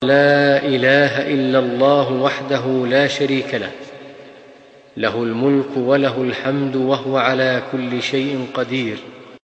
لا اله الا الله وحده لا شريك له، له الملك وله الحمد وهو على كل شيء قدير.